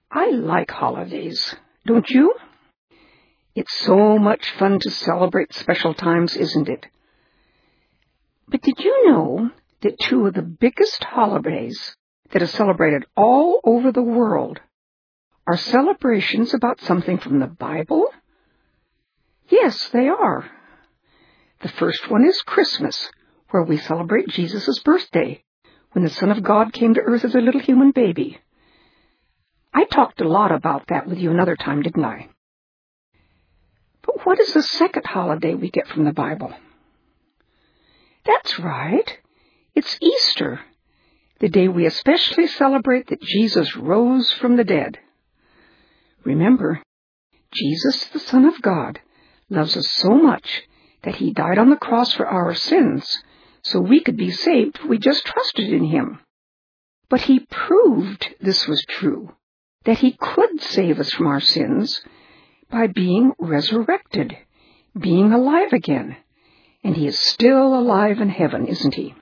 I like holidays, don't you? It's so much fun to celebrate special times, isn't it? But did you know that two of the biggest holidays that are celebrated all over the world are celebrations about something from the Bible? Yes, they are. The first one is Christmas, where we celebrate Jesus' birthday, when the Son of God came to earth as a little human baby. I talked a lot about that with you another time, didn't I? But what is the second holiday we get from the Bible? That's right. It's Easter, the day we especially celebrate that Jesus rose from the dead. Remember, Jesus, the Son of God, loves us so much that he died on the cross for our sins so we could be saved if we just trusted in him. But he proved this was true, that he could save us from our sins by being resurrected, being alive again. And he is still alive in heaven, isn't he?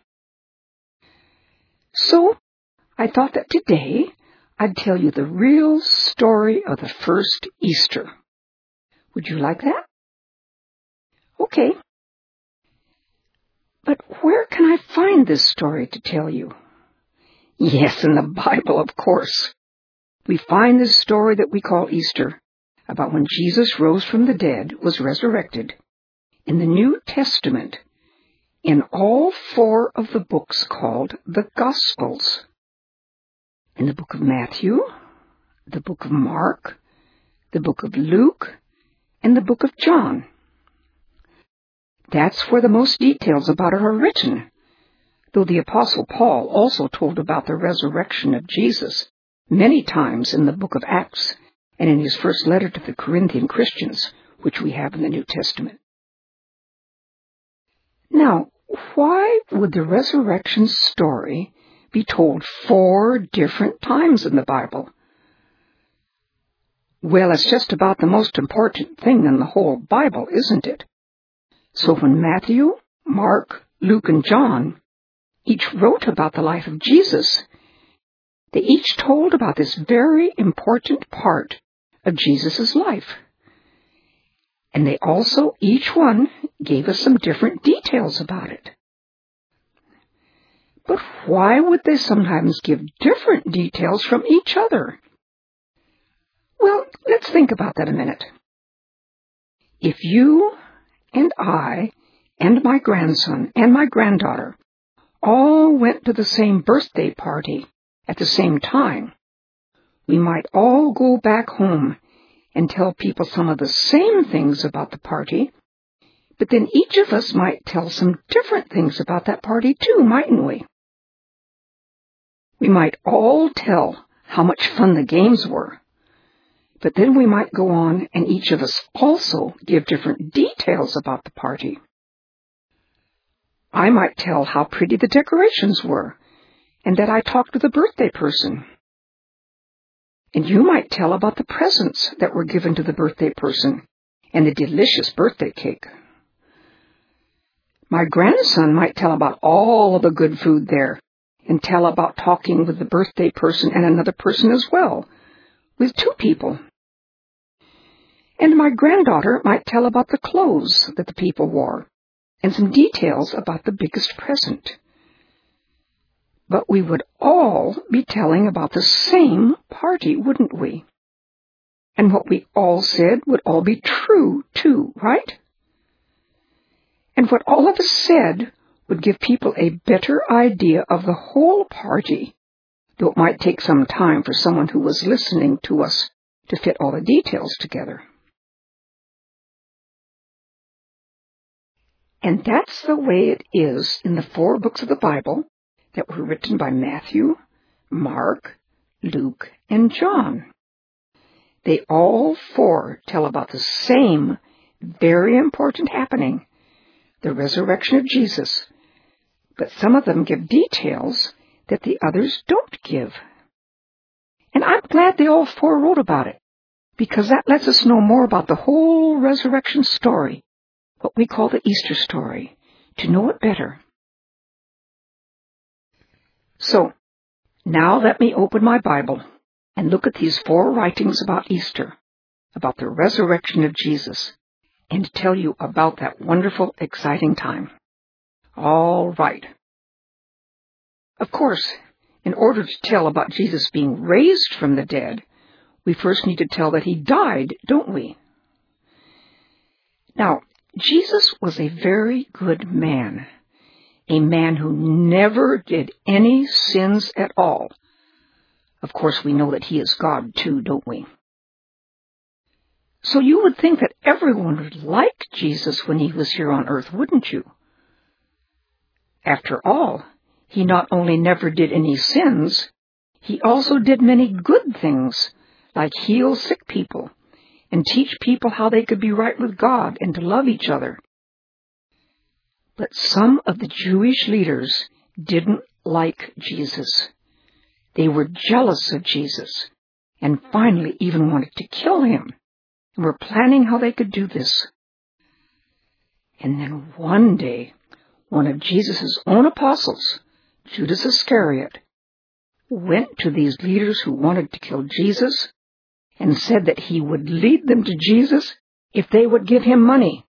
So, I thought that today I'd tell you the real story of the first Easter. Would you like that? Okay. But where can I find this story to tell you? Yes, in the Bible, of course. We find this story that we call Easter, about when Jesus rose from the dead, was resurrected, in the New Testament, in all four of the books called the Gospels. In the book of Matthew, the book of Mark, the book of Luke, and the book of John. That's where the most details about it are written, though the Apostle Paul also told about the resurrection of Jesus many times in the book of Acts and in his first letter to the Corinthian Christians, which we have in the New Testament. Now, why would the resurrection story be told 4 different times in the Bible? Well, it's just about the most important thing in the whole Bible, isn't it? So when Matthew, Mark, Luke, and John each wrote about the life of Jesus, they each told about this very important part of Jesus' life. And they also, each one, gave us some different details about it. But why would they sometimes give different details from each other? Well, let's think about that a minute. If you and I and my grandson and my granddaughter all went to the same birthday party at the same time, we might all go back home and tell people some of the same things about the party, but then each of us might tell some different things about that party too, mightn't we? We might all tell how much fun the games were, but then we might go on and each of us also give different details about the party. I might tell how pretty the decorations were, and that I talked to the birthday person. And you might tell about the presents that were given to the birthday person and the delicious birthday cake. My grandson might tell about all of the good food there and tell about talking with the birthday person and another person as well, with 2 people. And my granddaughter might tell about the clothes that the people wore and some details about the biggest present. But we would all be telling about the same party, wouldn't we? And what we all said would all be true, too, right? And what all of us said would give people a better idea of the whole party, though it might take some time for someone who was listening to us to fit all the details together. And that's the way it is in the 4 books of the Bible that were written by Matthew, Mark, Luke, and John. They all 4 tell about the same very important happening, the resurrection of Jesus, but some of them give details that the others don't give. And I'm glad they all 4 wrote about it, because that lets us know more about the whole resurrection story, what we call the Easter story, to know it better. So, now let me open my Bible and look at these 4 writings about Easter, about the resurrection of Jesus, and tell you about that wonderful, exciting time. All right. Of course, in order to tell about Jesus being raised from the dead, we first need to tell that he died, don't we? Now, Jesus was a very good man, a man who never did any sins at all. Of course, we know that he is God too, don't we? So you would think that everyone would like Jesus when he was here on earth, wouldn't you? After all, he not only never did any sins, he also did many good things, like heal sick people and teach people how they could be right with God and to love each other. But some of the Jewish leaders didn't like Jesus. They were jealous of Jesus and finally even wanted to kill him and were planning how they could do this. And then one day, one of Jesus' own apostles, Judas Iscariot, went to these leaders who wanted to kill Jesus and said that he would lead them to Jesus if they would give him money.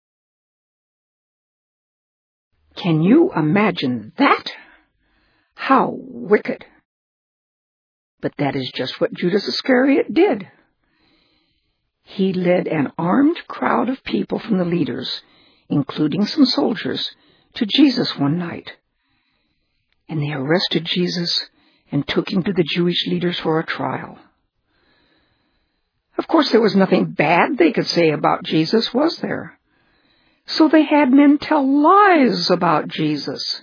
Can you imagine that? How wicked. But that is just what Judas Iscariot did. He led an armed crowd of people from the leaders, including some soldiers, to Jesus one night. And they arrested Jesus and took him to the Jewish leaders for a trial. Of course, there was nothing bad they could say about Jesus, was there? So they had men tell lies about Jesus.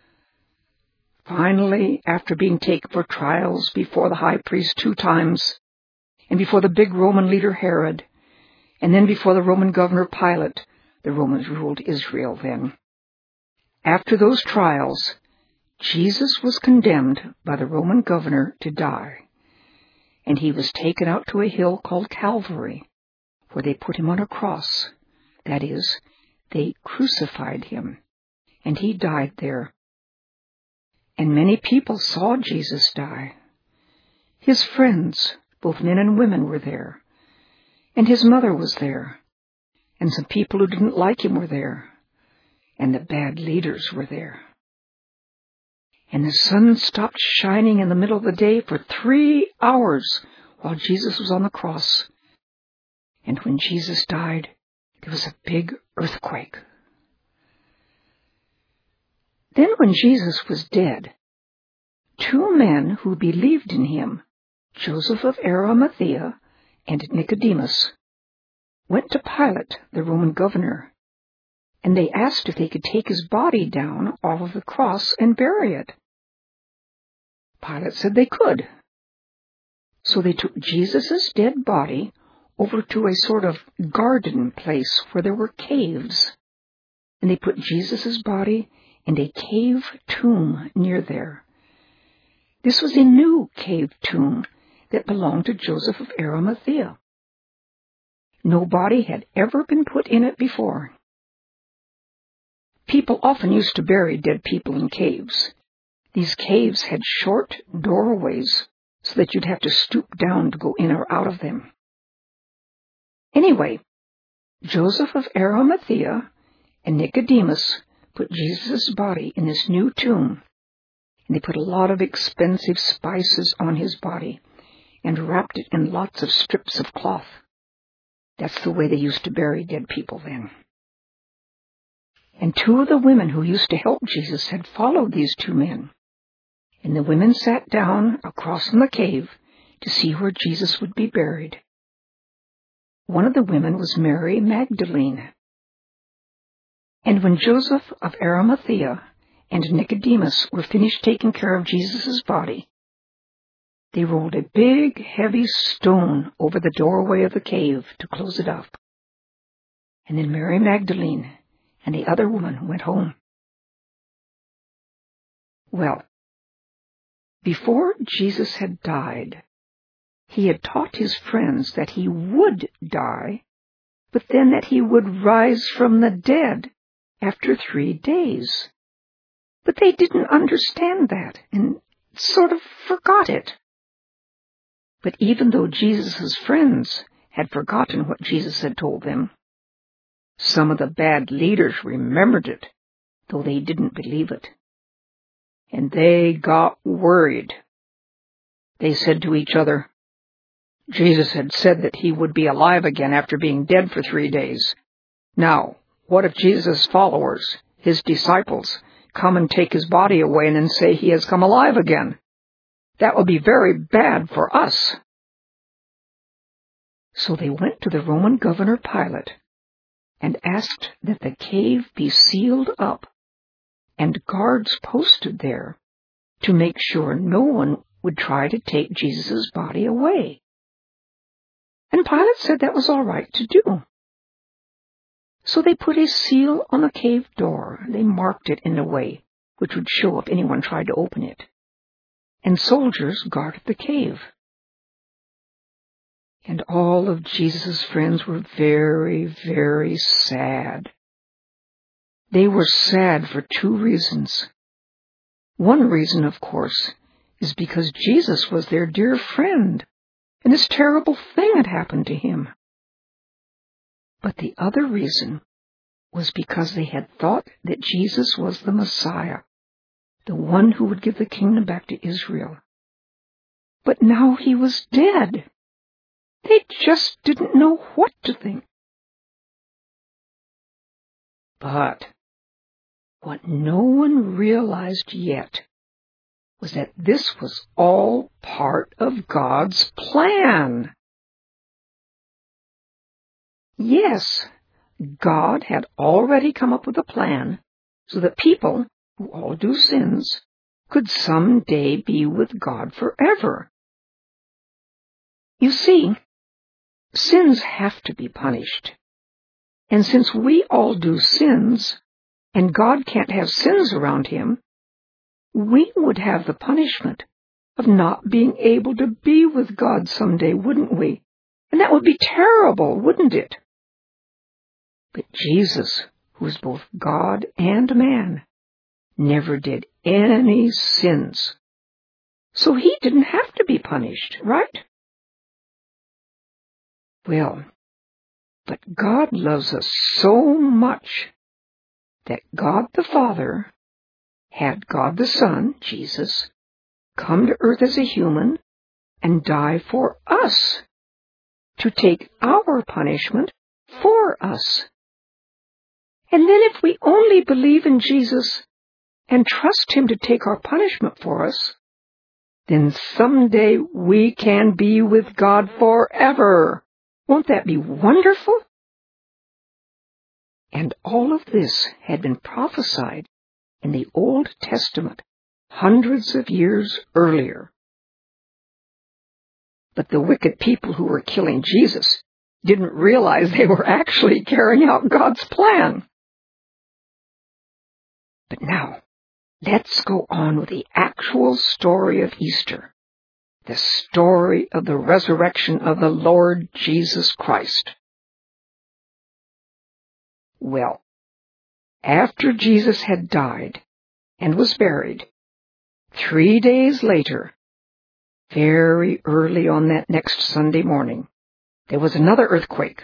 Finally, after being taken for trials before the high priest 2 times, and before the big Roman leader Herod, and then before the Roman governor Pilate, the Romans ruled Israel then. After those trials, Jesus was condemned by the Roman governor to die, and he was taken out to a hill called Calvary, where they put him on a cross. That is, they crucified him, and he died there. And many people saw Jesus die. His friends, both men and women, were there, and his mother was there, and some people who didn't like him were there, and the bad leaders were there. And the sun stopped shining in the middle of the day for 3 hours while Jesus was on the cross. And when Jesus died, there was a big earthquake. Then when Jesus was dead, 2 men who believed in him, Joseph of Arimathea and Nicodemus, went to Pilate, the Roman governor, and they asked if they could take his body down off of the cross and bury it. Pilate said they could. So they took Jesus' dead body over to a sort of garden place where there were caves, and they put Jesus' body in a cave tomb near there. This was a new cave tomb that belonged to Joseph of Arimathea. No body had ever been put in it before. People often used to bury dead people in caves. These caves had short doorways so that you'd have to stoop down to go in or out of them. Anyway, Joseph of Arimathea and Nicodemus put Jesus' body in this new tomb, and they put a lot of expensive spices on his body and wrapped it in lots of strips of cloth. That's the way they used to bury dead people then. And 2 of the women who used to help Jesus had followed these 2 men. And the women sat down across from the cave to see where Jesus would be buried. One of the women was Mary Magdalene. And when Joseph of Arimathea and Nicodemus were finished taking care of Jesus' body, they rolled a big, heavy stone over the doorway of the cave to close it up. And then Mary Magdalene and the other woman went home. Well, before Jesus had died, he had taught his friends that he would die, but then that he would rise from the dead after 3 days. But they didn't understand that and sort of forgot it. But even though Jesus' friends had forgotten what Jesus had told them, some of the bad leaders remembered it, though they didn't believe it. And they got worried. They said to each other, Jesus had said that he would be alive again after being dead for 3 days. Now, what if Jesus' followers, his disciples, come and take his body away and then say he has come alive again? That would be very bad for us. So they went to the Roman governor Pilate and asked that the cave be sealed up and guards posted there to make sure no one would try to take Jesus' body away. And Pilate said that was all right to do. So they put a seal on the cave door. They marked it in a way which would show if anyone tried to open it. And soldiers guarded the cave. And all of Jesus' friends were very, very sad. They were sad for 2 reasons. One reason, of course, is because Jesus was their dear friend, and this terrible thing had happened to him. But the other reason was because they had thought that Jesus was the Messiah, the one who would give the kingdom back to Israel. But now he was dead. They just didn't know what to think. But what no one realized yet was that this was all part of God's plan. Yes, God had already come up with a plan so that people who all do sins could someday be with God forever. You see, sins have to be punished. And since we all do sins, and God can't have sins around him, we would have the punishment of not being able to be with God someday, wouldn't we? And that would be terrible, wouldn't it? But Jesus, who is both God and man, never did any sins. So he didn't have to be punished, right? Well, but God loves us so much that God the Father had God the Son, Jesus, come to earth as a human and die for us, to take our punishment for us. And then if we only believe in Jesus and trust him to take our punishment for us, then someday we can be with God forever. Won't that be wonderful? And all of this had been prophesied in the Old Testament hundreds of years earlier. But the wicked people who were killing Jesus didn't realize they were actually carrying out God's plan. But now, let's go on with the actual story of Easter, the story of the resurrection of the Lord Jesus Christ. Well, after Jesus had died and was buried, 3 days later, very early on that next Sunday morning, there was another earthquake.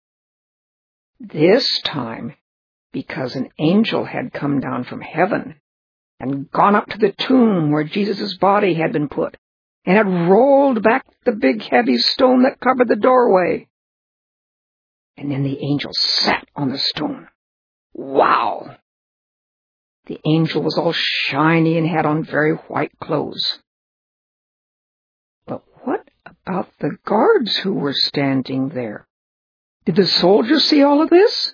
This time, because an angel had come down from heaven and gone up to the tomb where Jesus' body had been put and had rolled back the big heavy stone that covered the doorway. And then the angel sat on the stone. Wow! The angel was all shiny and had on very white clothes. But what about the guards who were standing there? Did the soldiers see all of this?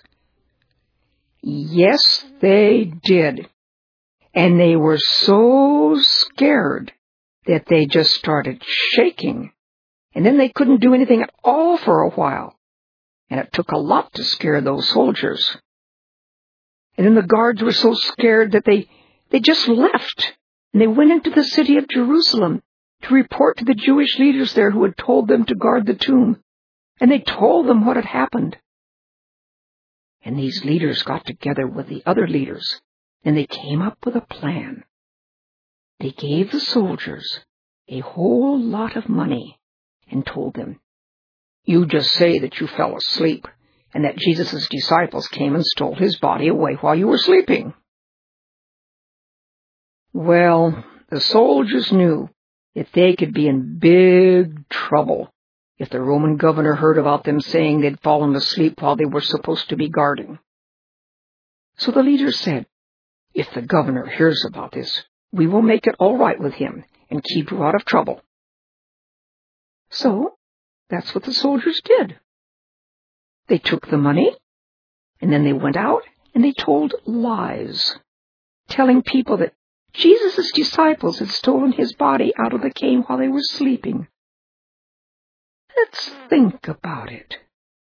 Yes, they did. And they were so scared that they just started shaking. And then they couldn't do anything at all for a while. And it took a lot to scare those soldiers. And then the guards were so scared that they just left. And they went into the city of Jerusalem to report to the Jewish leaders there who had told them to guard the tomb. And they told them what had happened. And these leaders got together with the other leaders, and they came up with a plan. They gave the soldiers a whole lot of money and told them, "You just say that you fell asleep and that Jesus' disciples came and stole his body away while you were sleeping." Well, the soldiers knew that they could be in big trouble if the Roman governor heard about them saying they'd fallen asleep while they were supposed to be guarding. So the leaders said, "If the governor hears about this, we will make it all right with him and keep you out of trouble." So that's what the soldiers did. They took the money, and then they went out and they told lies, telling people that Jesus' disciples had stolen his body out of the cave while they were sleeping. Let's think about it.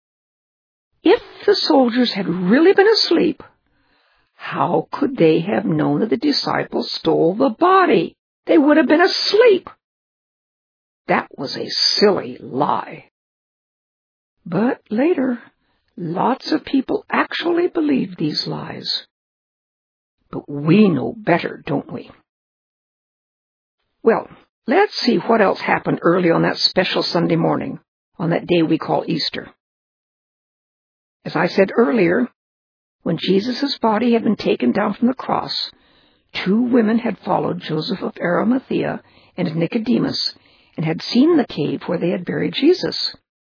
If the soldiers had really been asleep, how could they have known that the disciples stole the body? They would have been asleep. That was a silly lie. But later, lots of people actually believed these lies. But we know better, don't we? Well, let's see what else happened early on that special Sunday morning, on that day we call Easter. As I said earlier, when Jesus' body had been taken down from the cross, 2 women had followed Joseph of Arimathea and Nicodemus and had seen the cave where they had buried Jesus.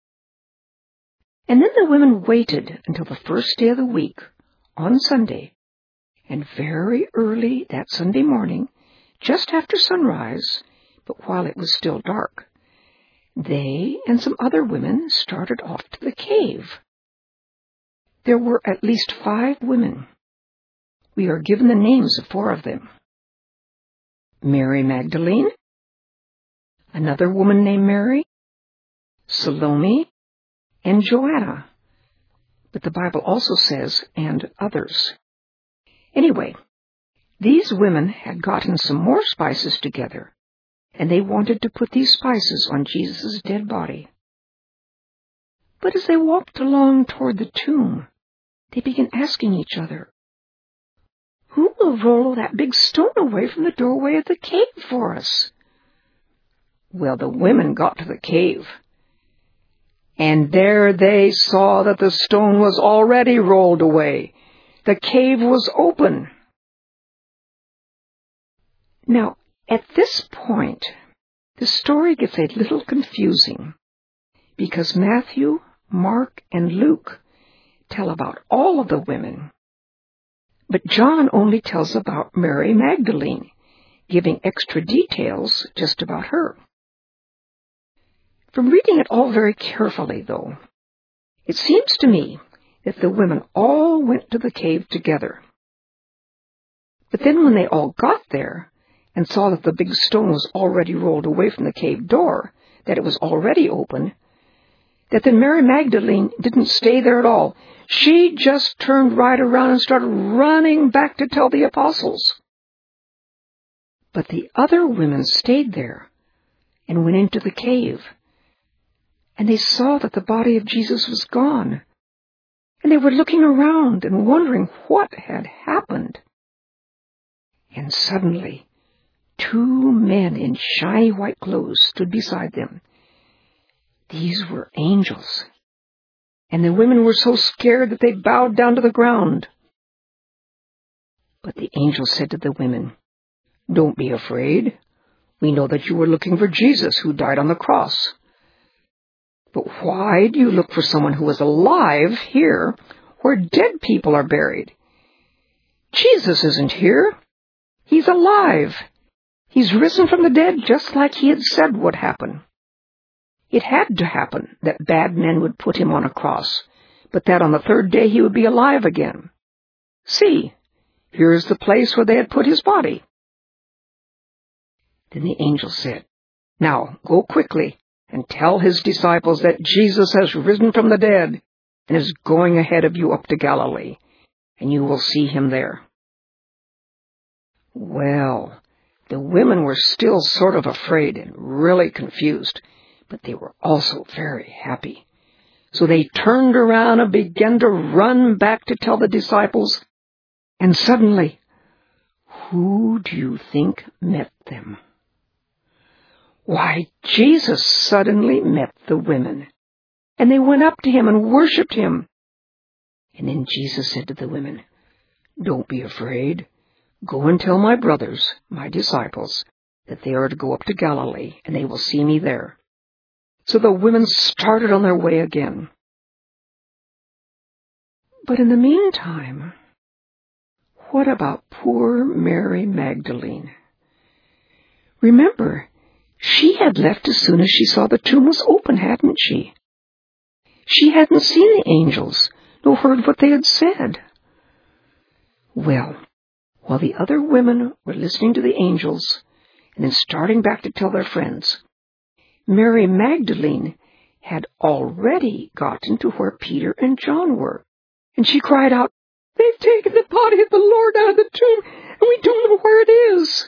And then the women waited until the first day of the week, on Sunday, and very early that Sunday morning, just after sunrise, but while it was still dark, they and some other women started off to the cave. There were at least 5 women. We are given the names of 4 of them. Mary Magdalene, another woman named Mary, Salome, and Joanna. But the Bible also says, and others. Anyway, these women had gotten some more spices together, and they wanted to put these spices on Jesus' dead body. But as they walked along toward the tomb, they began asking each other, "Who will roll that big stone away from the doorway of the cave for us?" Well, the women got to the cave, and there they saw that the stone was already rolled away. The cave was open. Now, at this point, the story gets a little confusing, because Matthew, Mark, and Luke tell about all of the women, but John only tells about Mary Magdalene, giving extra details just about her. From reading it all very carefully, though, it seems to me that the women all went to the cave together. But then when they all got there and saw that the big stone was already rolled away from the cave door, that it was already open, that then Mary Magdalene didn't stay there at all. She just turned right around and started running back to tell the apostles. But the other women stayed there and went into the cave, and they saw that the body of Jesus was gone. And they were looking around and wondering what had happened. And suddenly, 2 men in shiny white clothes stood beside them. These were angels. And the women were so scared that they bowed down to the ground. But the angel said to the women, "Don't be afraid. We know that you were looking for Jesus who died on the cross. But why do you look for someone who is alive here where dead people are buried? Jesus isn't here. He's alive. He's risen from the dead just like he had said would happen. It had to happen that bad men would put him on a cross, but that on the 3rd day he would be alive again. See, here is the place where they had put his body." Then the angel said, "Now go quickly and tell his disciples that Jesus has risen from the dead and is going ahead of you up to Galilee, and you will see him there." Well, the women were still sort of afraid and really confused, but they were also very happy. So they turned around and began to run back to tell the disciples, and suddenly, who do you think met them? Why, Jesus suddenly met the women, and they went up to him and worshipped him. And then Jesus said to the women, "Don't be afraid. Go and tell my brothers, my disciples, that they are to go up to Galilee, and they will see me there." So the women started on their way again. But in the meantime, what about poor Mary Magdalene? Remember, she had left as soon as she saw the tomb was open, hadn't she? She hadn't seen the angels, nor heard what they had said. Well, while the other women were listening to the angels and then starting back to tell their friends, Mary Magdalene had already gotten to where Peter and John were, and she cried out, "They've taken the body of the Lord out of the tomb, and we don't know where it is."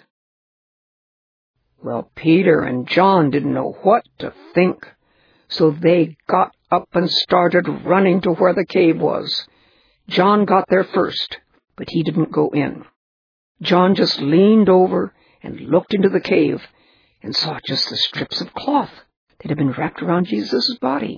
Well, Peter and John didn't know what to think, so they got up and started running to where the cave was. John got there first, but he didn't go in. John just leaned over and looked into the cave and saw just the strips of cloth that had been wrapped around Jesus' body.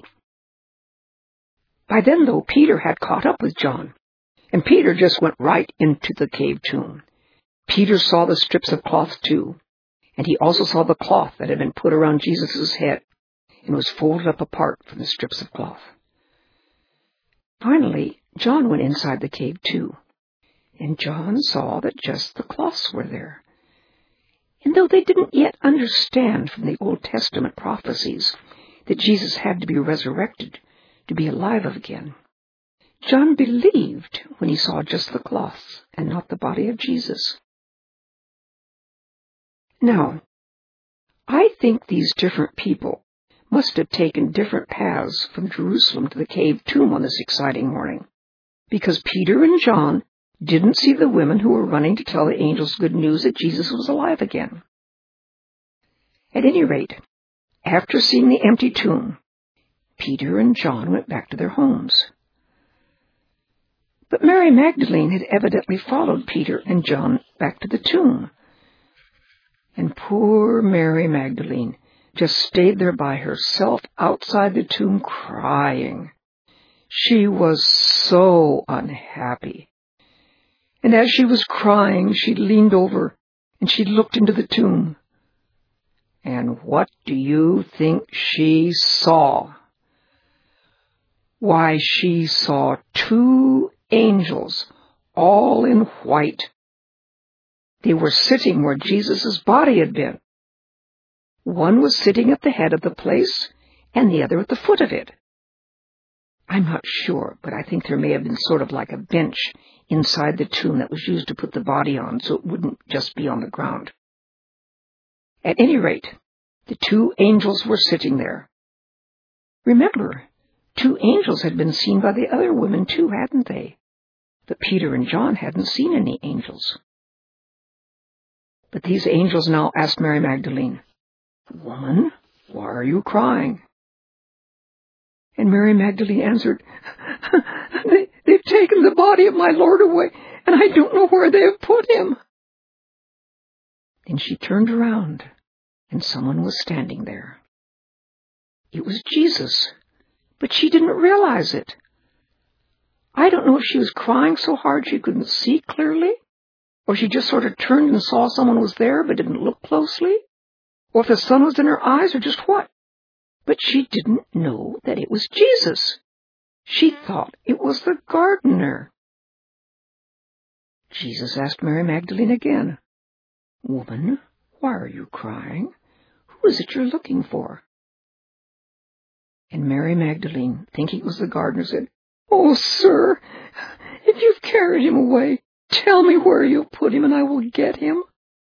By then, though, Peter had caught up with John, and Peter just went right into the cave tomb. Peter saw the strips of cloth too, and he also saw the cloth that had been put around Jesus' head and was folded up apart from the strips of cloth. Finally, John went inside the cave too, and John saw that just the cloths were there. And though they didn't yet understand from the Old Testament prophecies that Jesus had to be resurrected to be alive again, John believed when he saw just the cloths and not the body of Jesus. Now, I think these different people must have taken different paths from Jerusalem to the cave tomb on this exciting morning, because Peter and John didn't see the women who were running to tell the angels good news that Jesus was alive again. At any rate, after seeing the empty tomb, Peter and John went back to their homes. But Mary Magdalene had evidently followed Peter and John back to the tomb. And poor Mary Magdalene just stayed there by herself outside the tomb crying. She was so unhappy. And as she was crying, she leaned over and she looked into the tomb. And what do you think she saw? Why, she saw 2 angels, all in white. They were sitting where Jesus' body had been. One was sitting at the head of the place, and the other at the foot of it. I'm not sure, but I think there may have been sort of like a bench inside the tomb that was used to put the body on, so it wouldn't just be on the ground. At any rate, the 2 angels were sitting there. Remember, 2 angels had been seen by the other women too, hadn't they? But Peter and John hadn't seen any angels. But these angels now asked Mary Magdalene, "Woman, why are you crying?" And Mary Magdalene answered, They've taken the body of my Lord away, and I don't know where they have put him." Then she turned around, and someone was standing there. It was Jesus, but she didn't realize it. I don't know if she was crying so hard she couldn't see clearly, or she just sort of turned and saw someone was there but didn't look closely, or if the sun was in her eyes, or just what. But she didn't know that it was Jesus. She thought it was the gardener. Jesus asked Mary Magdalene again, "Woman, why are you crying? Who is it you're looking for?" And Mary Magdalene, thinking it was the gardener, said, "Oh, sir, if you've carried him away, tell me where you'll put him, and I will get him."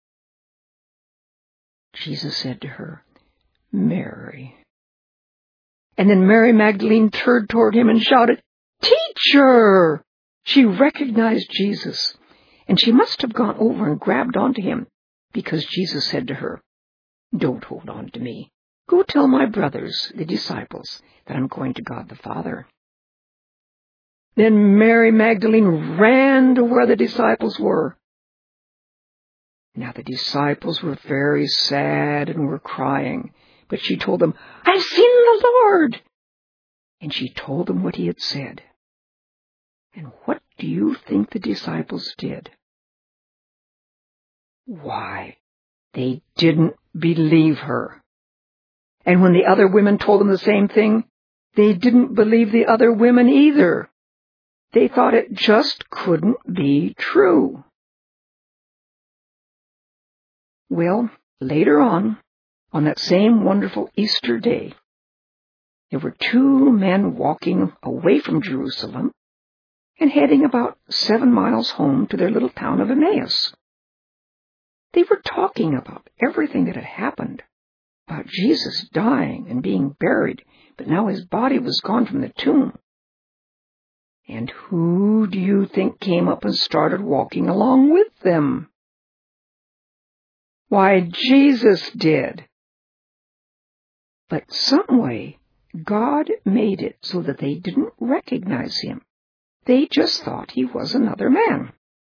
Jesus said to her, "Mary." And then Mary Magdalene turned toward him and shouted, "Teacher!" She recognized Jesus, and she must have gone over and grabbed onto him, because Jesus said to her, "Don't hold on to me. Go tell my brothers, the disciples, that I'm going to God the Father." Then Mary Magdalene ran to where the disciples were. Now the disciples were very sad and were crying. But she told them, "I've seen the Lord." And she told them what he had said. And what do you think the disciples did? Why, they didn't believe her. And when the other women told them the same thing, they didn't believe the other women either. They thought it just couldn't be true. Well, later on that same wonderful Easter day, there were two men walking away from Jerusalem and heading about 7 miles home to their little town of Emmaus. They were talking about everything that had happened, about Jesus dying and being buried, but now his body was gone from the tomb. And who do you think came up and started walking along with them? Why, Jesus did. But some way, God made it so that they didn't recognize him. They just thought he was another man.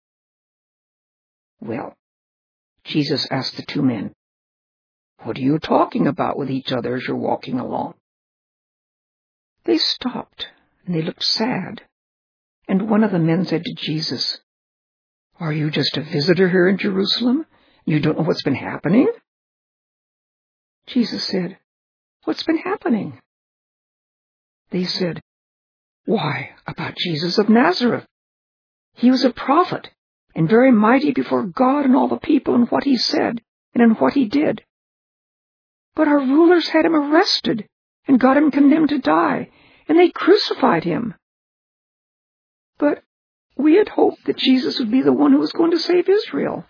Well, Jesus asked the two men, "What are you talking about with each other as you're walking along?" They stopped, and they looked sad. And one of the men said to Jesus, "Are you just a visitor here in Jerusalem? You don't know what's been happening?" Jesus said, "What's been happening?" They said, "Why, about Jesus of Nazareth. He was a prophet and very mighty before God and all the people in what he said and in what he did. But our rulers had him arrested and got him condemned to die, and they crucified him. But we had hoped that Jesus would be the one who was going to save Israel."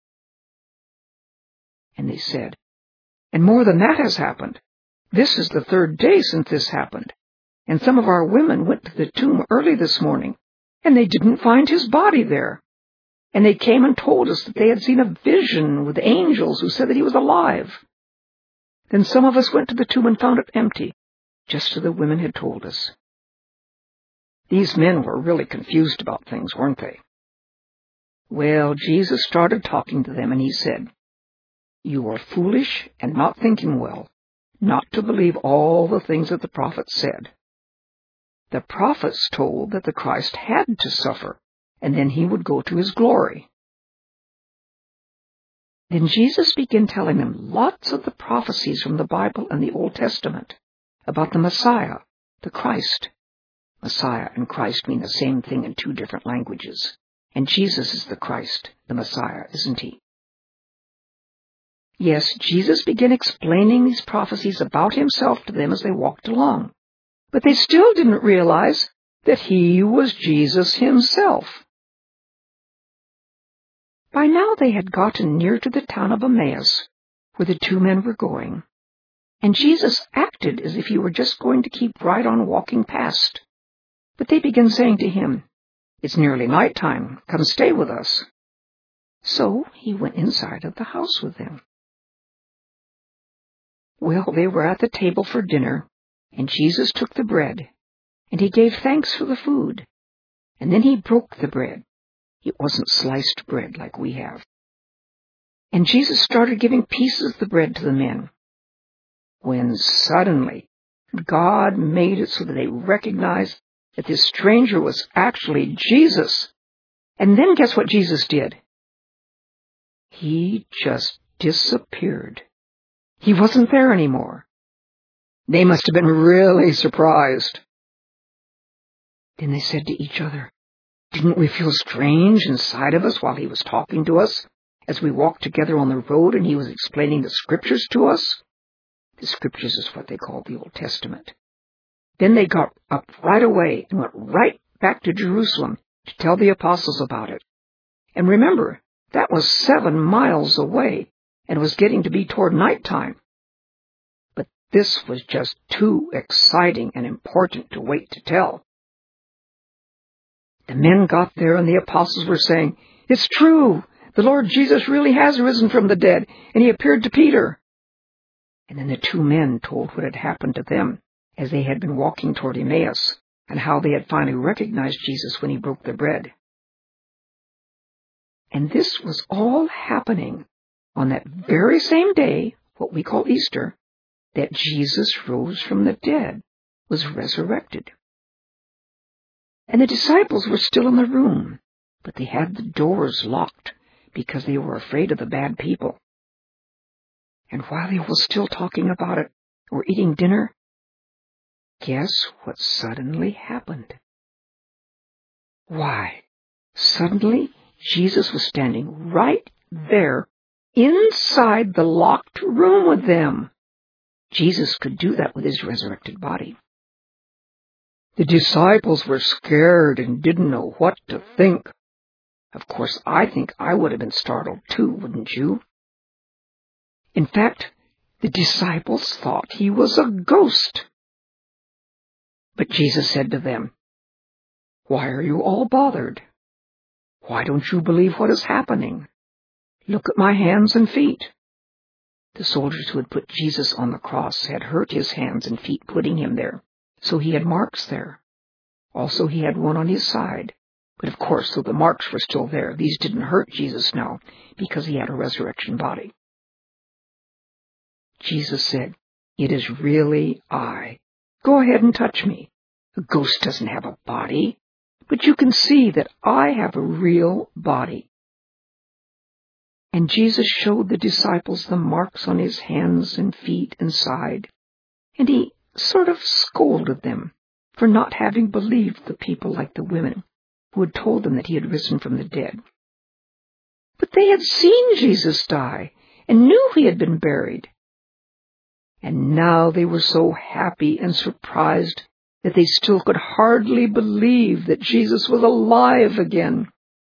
And they said, "And more than that has happened. This is the 3rd day since this happened. And some of our women went to the tomb early this morning, and they didn't find his body there. And they came and told us that they had seen a vision with angels who said that he was alive. Then some of us went to the tomb and found it empty, just as the women had told us." These men were really confused about things, weren't they? Well, Jesus started talking to them, and he said, "You are foolish and not thinking well, not to believe all the things that the prophets said. The prophets told that the Christ had to suffer, and then he would go to his glory." Then Jesus began telling them lots of the prophecies from the Bible and the Old Testament about the Messiah, the Christ. Messiah and Christ mean the same thing in 2 different languages. And Jesus is the Christ, the Messiah, isn't he? Yes, Jesus began explaining these prophecies about himself to them as they walked along. But they still didn't realize that he was Jesus himself. By now they had gotten near to the town of Emmaus, where the two men were going. And Jesus acted as if he were just going to keep right on walking past. But they began saying to him, "It's nearly night time. Come stay with us." So he went inside of the house with them. Well, they were at the table for dinner, and Jesus took the bread, and he gave thanks for the food. And then he broke the bread. It wasn't sliced bread like we have. And Jesus started giving pieces of the bread to the men, when suddenly God made it so that they recognized that this stranger was actually Jesus. And then guess what Jesus did? He just disappeared. He wasn't there anymore. They must have been really surprised. Then they said to each other, "Didn't we feel strange inside of us while he was talking to us, as we walked together on the road and he was explaining the Scriptures to us?" The Scriptures is what they call the Old Testament. Then they got up right away and went right back to Jerusalem to tell the apostles about it. And remember, that was 7 miles away and was getting to be toward nighttime. But this was just too exciting and important to wait to tell. The men got there and the apostles were saying, "It's true, the Lord Jesus really has risen from the dead, and he appeared to Peter." And then the two men told what had happened to them as they had been walking toward Emmaus, and how they had finally recognized Jesus when he broke the bread. And this was all happening on that very same day, what we call Easter, that Jesus rose from the dead, was resurrected. And the disciples were still in the room, but they had the doors locked because they were afraid of the bad people. And while they were still talking about it or eating dinner, guess what suddenly happened? Why, suddenly Jesus was standing right there inside the locked room with them. Jesus could do that with his resurrected body. The disciples were scared and didn't know what to think. Of course, I think I would have been startled too, wouldn't you? In fact, the disciples thought he was a ghost. But Jesus said to them, "Why are you all bothered? Why don't you believe what is happening? Look at my hands and feet." The soldiers who had put Jesus on the cross had hurt his hands and feet putting him there, so he had marks there. Also, he had one on his side. But of course, though the marks were still there, these didn't hurt Jesus now because he had a resurrection body. Jesus said, "It is really I. Go ahead and touch me. A ghost doesn't have a body, but you can see that I have a real body." And Jesus showed the disciples the marks on his hands and feet and side, and he sort of scolded them for not having believed the people like the women who had told them that he had risen from the dead. But they had seen Jesus die and knew he had been buried. And now they were so happy and surprised that they still could hardly believe that Jesus was alive again.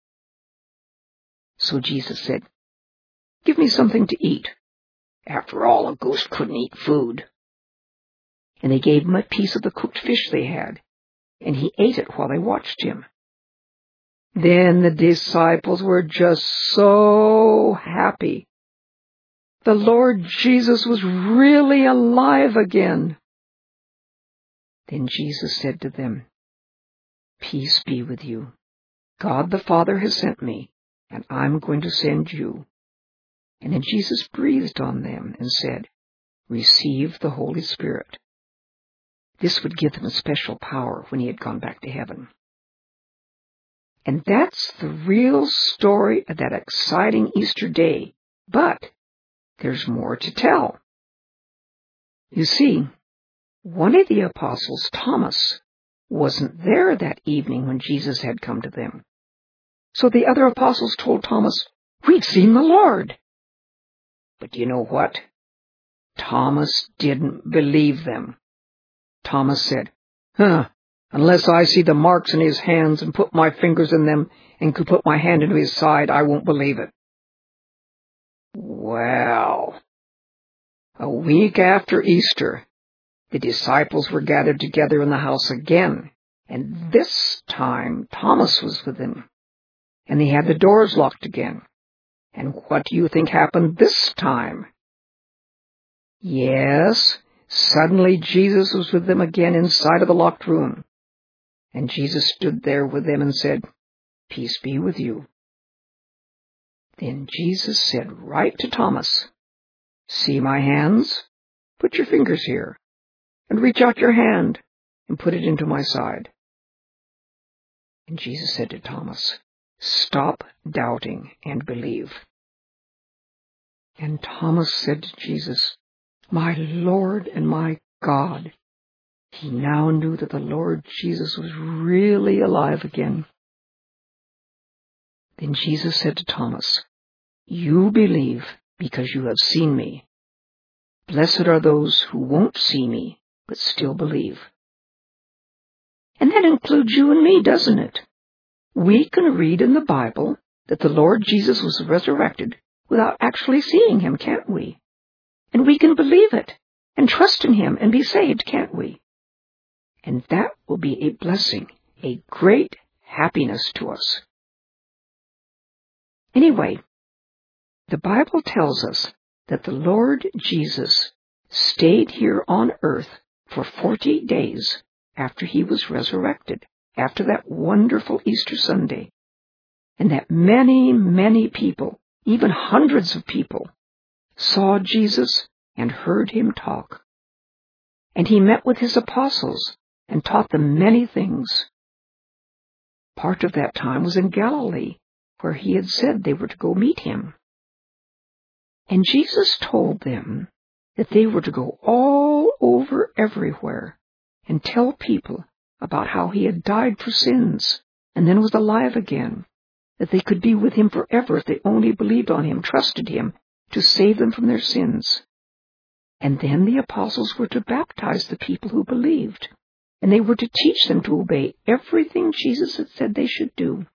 So Jesus said, "Give me something to eat. After all, a ghost couldn't eat food." And they gave him a piece of the cooked fish they had, and he ate it while they watched him. Then the disciples were just so happy. The Lord Jesus was really alive again. Then Jesus said to them, "Peace be with you. God the Father has sent me, and I'm going to send you." And then Jesus breathed on them and said, "Receive the Holy Spirit." This would give them a special power when he had gone back to heaven. And that's the real story of that exciting Easter day. But there's more to tell. You see, one of the apostles, Thomas, wasn't there that evening when Jesus had come to them. So the other apostles told Thomas, "We've seen the Lord." But you know what? Thomas didn't believe them. Thomas said, "Unless I see the marks in his hands and put my fingers in them and could put my hand into his side, I won't believe it." Well, a week after Easter, the disciples were gathered together in the house again, and this time Thomas was with them, and they had the doors locked again. And what do you think happened this time? Yes, suddenly Jesus was with them again inside of the locked room. And Jesus stood there with them and said, "Peace be with you." Then Jesus said right to Thomas, "See my hands? Put your fingers here, and reach out your hand and put it into my side." And Jesus said to Thomas, "Stop doubting and believe." And Thomas said to Jesus, "My Lord and my God." He now knew that the Lord Jesus was really alive again. Then Jesus said to Thomas, "You believe because you have seen me. Blessed are those who won't see me, but still believe." And that includes you and me, doesn't it? We can read in the Bible that the Lord Jesus was resurrected without actually seeing him, can't we? And we can believe it and trust in him and be saved, can't we? And that will be a blessing, a great happiness to us. Anyway, the Bible tells us that the Lord Jesus stayed here on earth for 40 days after he was resurrected, after that wonderful Easter Sunday. and that many, many people, even hundreds of people, saw Jesus and heard him talk. And he met with his apostles and taught them many things. Part of that time was in Galilee, where he had said they were to go meet him. And Jesus told them that they were to go all over everywhere and tell people about how he had died for sins and then was alive again, that they could be with him forever if they only believed on him, trusted him to save them from their sins. And then the apostles were to baptize the people who believed, and they were to teach them to obey everything Jesus had said they should do.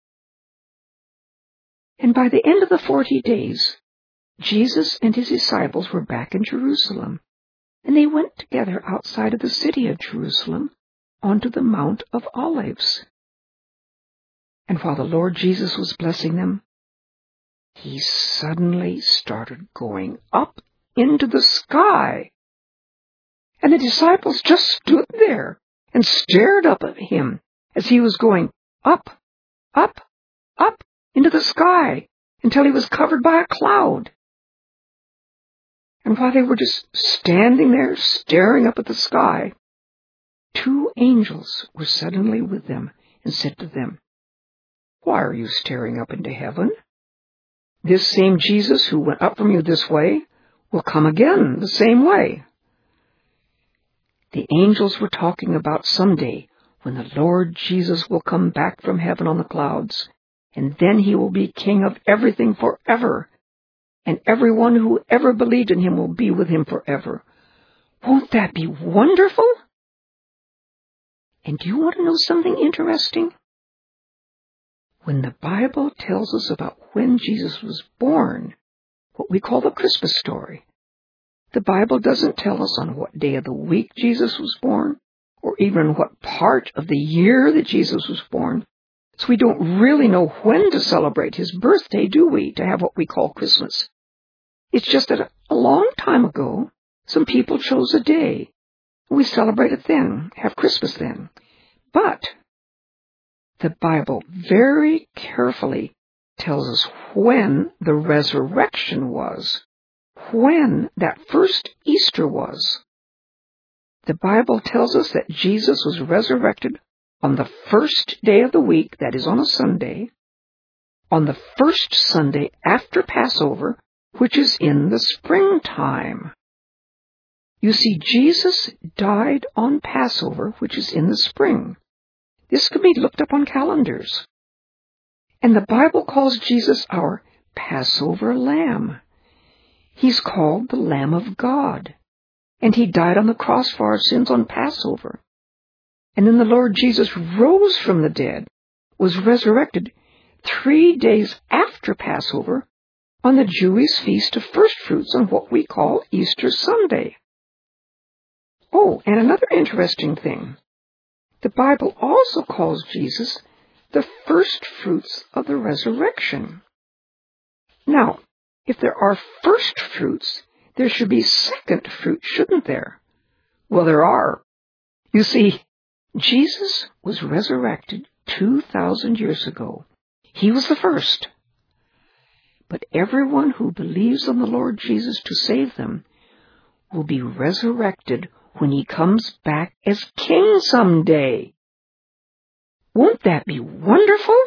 And by the end of the 40 days, Jesus and his disciples were back in Jerusalem, and they went together outside of the city of Jerusalem onto the Mount of Olives. And while the Lord Jesus was blessing them, he suddenly started going up into the sky. And the disciples just stood there and stared up at him as he was going up, up, up into the sky until he was covered by a cloud. And while they were just standing there staring up at the sky, 2 angels were suddenly with them and said to them, "Why are you staring up into heaven? This same Jesus who went up from you this way will come again the same way." The angels were talking about someday when the Lord Jesus will come back from heaven on the clouds, and then he will be king of everything forever, and everyone who ever believed in him will be with him forever. Won't that be wonderful? And do you want to know something interesting? When the Bible tells us about when Jesus was born, what we call the Christmas story, the Bible doesn't tell us on what day of the week Jesus was born, or even what part of the year that Jesus was born. So we don't really know when to celebrate his birthday, do we, to have what we call Christmas? It's just that a long time ago, some people chose a day. We celebrate it then, have Christmas then. But the Bible very carefully tells us when the resurrection was, when that first Easter was. The Bible tells us that Jesus was resurrected on the first day of the week, that is on a Sunday, on the first Sunday after Passover, which is in the springtime. You see, Jesus died on Passover, which is in the spring. This can be looked up on calendars. And the Bible calls Jesus our Passover Lamb. He's called the Lamb of God. And he died on the cross for our sins on Passover. And then the Lord Jesus rose from the dead, was resurrected 3 days after Passover on the Jewish feast of first fruits on what we call Easter Sunday. Oh, and another interesting thing. The Bible also calls Jesus the first fruits of the resurrection. Now, if there are first fruits, there should be second fruits, shouldn't there? Well, there are. You see, Jesus was resurrected 2,000 years ago. He was the first. But everyone who believes on the Lord Jesus to save them will be resurrected when he comes back as king someday. Won't that be wonderful?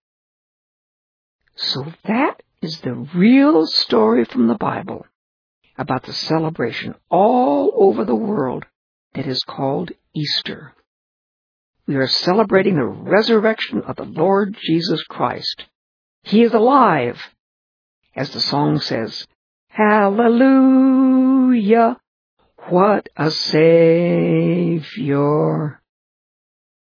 So that is the real story from the Bible about the celebration all over the world that is called Easter. We are celebrating the resurrection of the Lord Jesus Christ. He is alive. As the song says, Hallelujah, what a Savior.